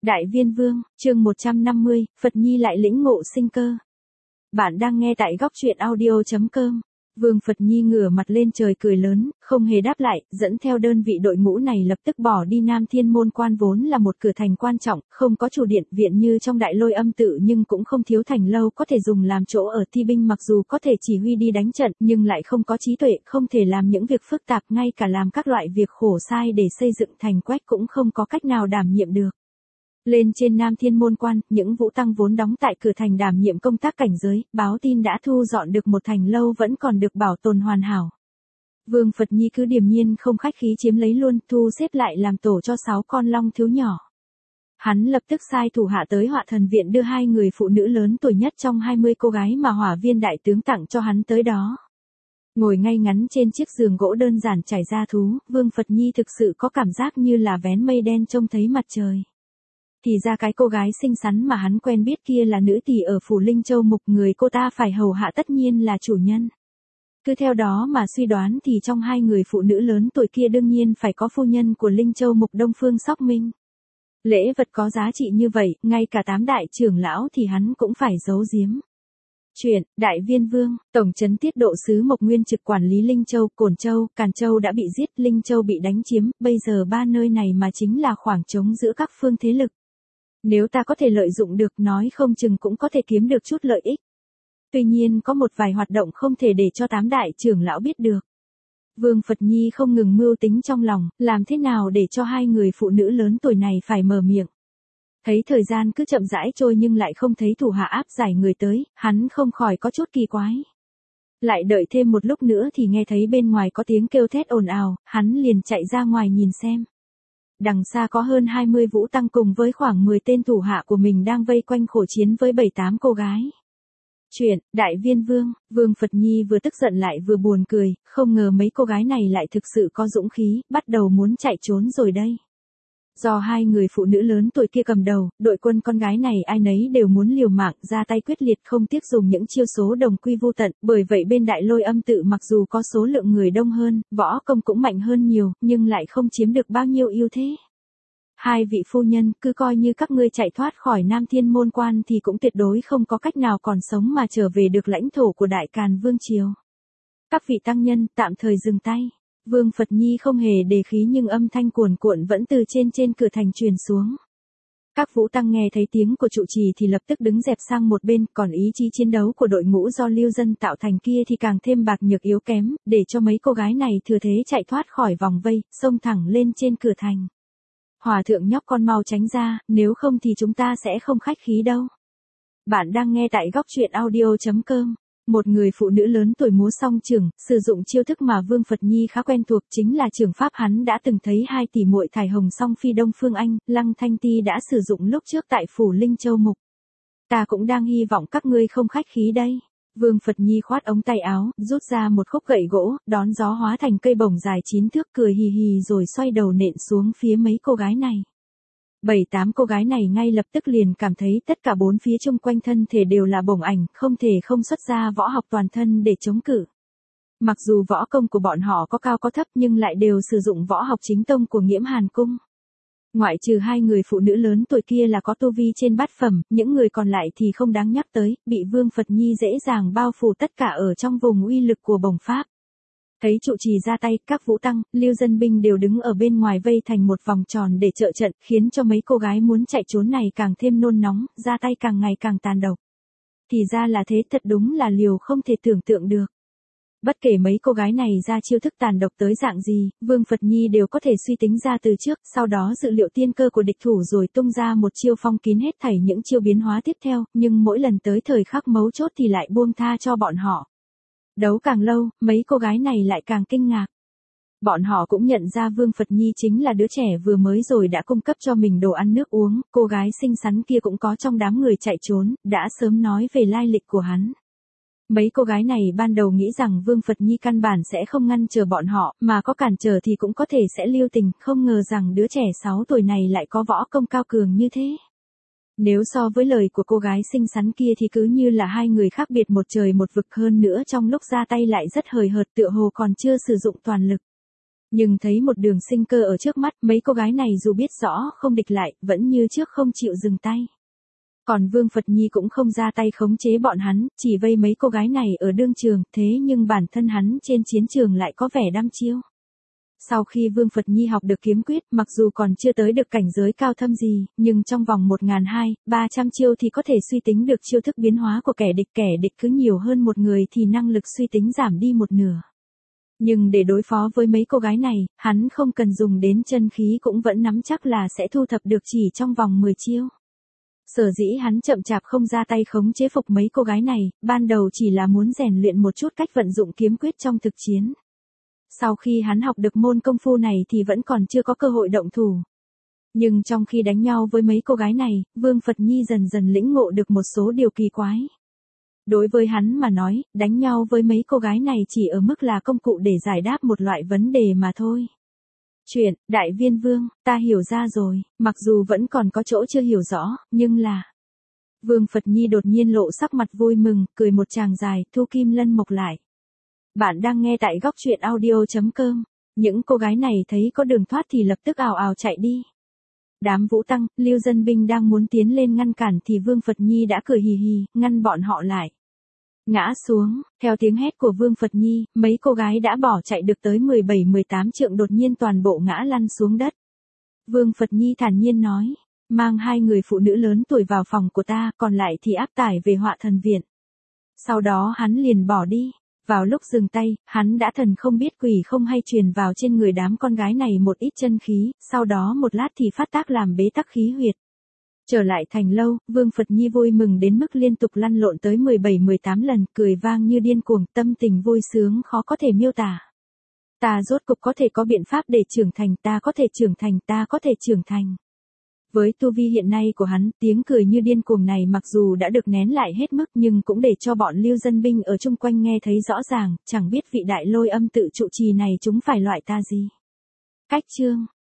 Đại Viên Vương, chương 150, Phật Nhi lại lĩnh ngộ sinh cơ. Bạn đang nghe tại góc truyện audio.com. Vương Phật Nhi ngửa mặt lên trời cười lớn, không hề đáp lại, dẫn theo đơn vị đội ngũ này lập tức bỏ đi. Nam Thiên Môn Quan vốn là một cửa thành quan trọng, không có chủ điện viện như trong Đại Lôi Âm Tự nhưng cũng không thiếu thành lâu có thể dùng làm chỗ ở thi binh, mặc dù có thể chỉ huy đi đánh trận nhưng lại không có trí tuệ, không thể làm những việc phức tạp, ngay cả làm các loại việc khổ sai để xây dựng thành quách cũng không có cách nào đảm nhiệm được. Lên trên Nam Thiên Môn Quan, những vũ tăng vốn đóng tại cửa thành đảm nhiệm công tác cảnh giới, báo tin đã thu dọn được một thành lâu vẫn còn được bảo tồn hoàn hảo. Vương Phật Nhi cứ điềm nhiên không khách khí chiếm lấy luôn, thu xếp lại làm tổ cho 6 con long thiếu nhỏ. Hắn lập tức sai thủ hạ tới Hỏa Thần Viện đưa 2 người phụ nữ lớn tuổi nhất trong 20 cô gái mà Hỏa Viên đại tướng tặng cho hắn tới đó. Ngồi ngay ngắn trên chiếc giường gỗ đơn giản trải da thú, Vương Phật Nhi thực sự có cảm giác như là vén mây đen trông thấy mặt trời. Thì ra cái cô gái xinh xắn mà hắn quen biết kia là nữ tỳ ở phủ Linh Châu Mục, người cô ta phải hầu hạ tất nhiên là chủ nhân. Cứ theo đó mà suy đoán thì trong 2 người phụ nữ lớn tuổi kia đương nhiên phải có phu nhân của Linh Châu Mục Đông Phương Sóc Minh. Lễ vật có giá trị như vậy, ngay cả 8 đại trưởng lão thì hắn cũng phải giấu giếm. Chuyện, Đại Viên Vương, Tổng trấn tiết độ sứ Mộc Nguyên trực quản lý Linh Châu, Cổn Châu, Càn Châu đã bị giết, Linh Châu bị đánh chiếm, bây giờ 3 nơi này mà chính là khoảng trống giữa các phương thế lực. Nếu ta có thể lợi dụng được, nói không chừng cũng có thể kiếm được chút lợi ích. Tuy nhiên có một vài hoạt động không thể để cho 8 đại trưởng lão biết được. Vương Phật Nhi không ngừng mưu tính trong lòng, làm thế nào để cho 2 người phụ nữ lớn tuổi này phải mở miệng. Thấy thời gian cứ chậm rãi trôi nhưng lại không thấy thủ hạ áp giải người tới, hắn không khỏi có chút kỳ quái. Lại đợi thêm một lúc nữa thì nghe thấy bên ngoài có tiếng kêu thét ồn ào, hắn liền chạy ra ngoài nhìn xem. Đằng xa có hơn 20 vũ tăng cùng với khoảng 10 tên thủ hạ của mình đang vây quanh khổ chiến với 7-8 cô gái. Chuyện, Đại Viên Vương, Vương Phật Nhi vừa tức giận lại vừa buồn cười, không ngờ mấy cô gái này lại thực sự có dũng khí, bắt đầu muốn chạy trốn rồi đây. Do 2 người phụ nữ lớn tuổi kia cầm đầu, đội quân con gái này ai nấy đều muốn liều mạng, ra tay quyết liệt không tiếc dùng những chiêu số đồng quy vô tận, bởi vậy bên Đại Lôi Âm Tự mặc dù có số lượng người đông hơn, võ công cũng mạnh hơn nhiều, nhưng lại không chiếm được bao nhiêu ưu thế. 2 vị phu nhân, cứ coi như các ngươi chạy thoát khỏi Nam Thiên Môn Quan thì cũng tuyệt đối không có cách nào còn sống mà trở về được lãnh thổ của Đại Càn Vương Triều. Các vị tăng nhân, tạm thời dừng tay. Vương Phật Nhi không hề đề khí nhưng âm thanh cuồn cuộn vẫn từ trên cửa thành truyền xuống. Các vũ tăng nghe thấy tiếng của trụ trì thì lập tức đứng dẹp sang một bên, còn ý chí chiến đấu của đội ngũ do lưu dân tạo thành kia thì càng thêm bạc nhược yếu kém, để cho mấy cô gái này thừa thế chạy thoát khỏi vòng vây, xông thẳng lên trên cửa thành. Hòa thượng nhóc con mau tránh ra, nếu không thì chúng ta sẽ không khách khí đâu. Bạn đang nghe tại góc truyện audio.com. Một người phụ nữ lớn tuổi múa song trường, sử dụng chiêu thức mà Vương Phật Nhi khá quen thuộc, chính là trường pháp hắn đã từng thấy 2 tỷ muội Thải Hồng Song Phi Đông Phương Anh, Lăng Thanh Ti đã sử dụng lúc trước tại phủ Linh Châu Mục. Ta cũng đang hy vọng các ngươi không khách khí đây. Vương Phật Nhi khoát ống tay áo, rút ra một khúc gậy gỗ, đón gió hóa thành cây bổng dài 9 thước, cười hì hì rồi xoay đầu nện xuống phía mấy cô gái này. 7-8 cô gái này ngay lập tức liền cảm thấy tất cả 4 phía chung quanh thân thể đều là bổng ảnh, không thể không xuất ra võ học toàn thân để chống cự. Mặc dù võ công của bọn họ có cao có thấp nhưng lại đều sử dụng võ học chính tông của Nghiễm Hàn Cung. Ngoại trừ 2 người phụ nữ lớn tuổi kia là có tu vi trên bát phẩm, những người còn lại thì không đáng nhắc tới, bị Vương Phật Nhi dễ dàng bao phủ tất cả ở trong vùng uy lực của bổng pháp. Thấy trụ trì ra tay, các vũ tăng, lưu dân binh đều đứng ở bên ngoài vây thành một vòng tròn để trợ trận, khiến cho mấy cô gái muốn chạy trốn này càng thêm nôn nóng, ra tay càng ngày càng tàn độc. Thì ra là thế, thật đúng là liều không thể tưởng tượng được. Bất kể mấy cô gái này ra chiêu thức tàn độc tới dạng gì, Vương Phật Nhi đều có thể suy tính ra từ trước, sau đó dự liệu tiên cơ của địch thủ rồi tung ra một chiêu phong kín hết thảy những chiêu biến hóa tiếp theo, nhưng mỗi lần tới thời khắc mấu chốt thì lại buông tha cho bọn họ. Đấu càng lâu, mấy cô gái này lại càng kinh ngạc. Bọn họ cũng nhận ra Vương Phật Nhi chính là đứa trẻ vừa mới rồi đã cung cấp cho mình đồ ăn nước uống, cô gái xinh xắn kia cũng có trong đám người chạy trốn, đã sớm nói về lai lịch của hắn. Mấy cô gái này ban đầu nghĩ rằng Vương Phật Nhi căn bản sẽ không ngăn chờ bọn họ, mà có cản trở thì cũng có thể sẽ lưu tình, không ngờ rằng đứa trẻ 6 tuổi này lại có võ công cao cường như thế. Nếu so với lời của cô gái xinh xắn kia thì cứ như là 2 người khác biệt một trời một vực, hơn nữa trong lúc ra tay lại rất hời hợt, tựa hồ còn chưa sử dụng toàn lực. Nhưng thấy một đường sinh cơ ở trước mắt, mấy cô gái này dù biết rõ không địch lại, vẫn như trước không chịu dừng tay. Còn Vương Phật Nhi cũng không ra tay khống chế bọn hắn, chỉ vây mấy cô gái này ở đương trường, thế nhưng bản thân hắn trên chiến trường lại có vẻ đăm chiêu. Sau khi Vương Phật Nhi học được kiếm quyết, mặc dù còn chưa tới được cảnh giới cao thâm gì, nhưng trong vòng 1.200-300 chiêu thì có thể suy tính được chiêu thức biến hóa của kẻ địch cứ nhiều hơn một người thì năng lực suy tính giảm đi một nửa. Nhưng để đối phó với mấy cô gái này, hắn không cần dùng đến chân khí cũng vẫn nắm chắc là sẽ thu thập được chỉ trong vòng 10 chiêu. Sở dĩ hắn chậm chạp không ra tay khống chế phục mấy cô gái này, ban đầu chỉ là muốn rèn luyện một chút cách vận dụng kiếm quyết trong thực chiến. Sau khi hắn học được môn công phu này thì vẫn còn chưa có cơ hội động thủ. Nhưng trong khi đánh nhau với mấy cô gái này, Vương Phật Nhi dần dần lĩnh ngộ được một số điều kỳ quái. Đối với hắn mà nói, đánh nhau với mấy cô gái này chỉ ở mức là công cụ để giải đáp một loại vấn đề mà thôi. Chuyện, Đại Viên Vương, ta hiểu ra rồi, mặc dù vẫn còn có chỗ chưa hiểu rõ, nhưng là... Vương Phật Nhi đột nhiên lộ sắc mặt vui mừng, cười một tràng dài, thu kim lân mộc lại. Bạn đang nghe tại góc truyện audio.com. Những cô gái này thấy có đường thoát thì lập tức ào ào chạy đi. Đám Vũ Tăng, Lưu Dân Binh đang muốn tiến lên ngăn cản thì Vương Phật Nhi đã cười hì hì, ngăn bọn họ lại. Ngã xuống, theo tiếng hét của Vương Phật Nhi, mấy cô gái đã bỏ chạy được tới 17-18 trượng đột nhiên toàn bộ ngã lăn xuống đất. Vương Phật Nhi thản nhiên nói, mang 2 người phụ nữ lớn tuổi vào phòng của ta, còn lại thì áp tải về Họa Thần Viện. Sau đó hắn liền bỏ đi. Vào lúc dừng tay, hắn đã thần không biết quỷ không hay truyền vào trên người đám con gái này một ít chân khí, sau đó một lát thì phát tác làm bế tắc khí huyệt. Trở lại thành lâu, Vương Phật Nhi vui mừng đến mức liên tục lăn lộn tới 17-18 lần, cười vang như điên cuồng, tâm tình vui sướng khó có thể miêu tả. Ta rốt cục có thể có biện pháp để trưởng thành, ta có thể trưởng thành, ta có thể trưởng thành. Với tu vi hiện nay của hắn, tiếng cười như điên cuồng này mặc dù đã được nén lại hết mức nhưng cũng để cho bọn Lưu Dân Binh ở chung quanh nghe thấy rõ ràng, chẳng biết vị đại lôi âm tự trụ trì này chúng phải loại ta gì. Cách chương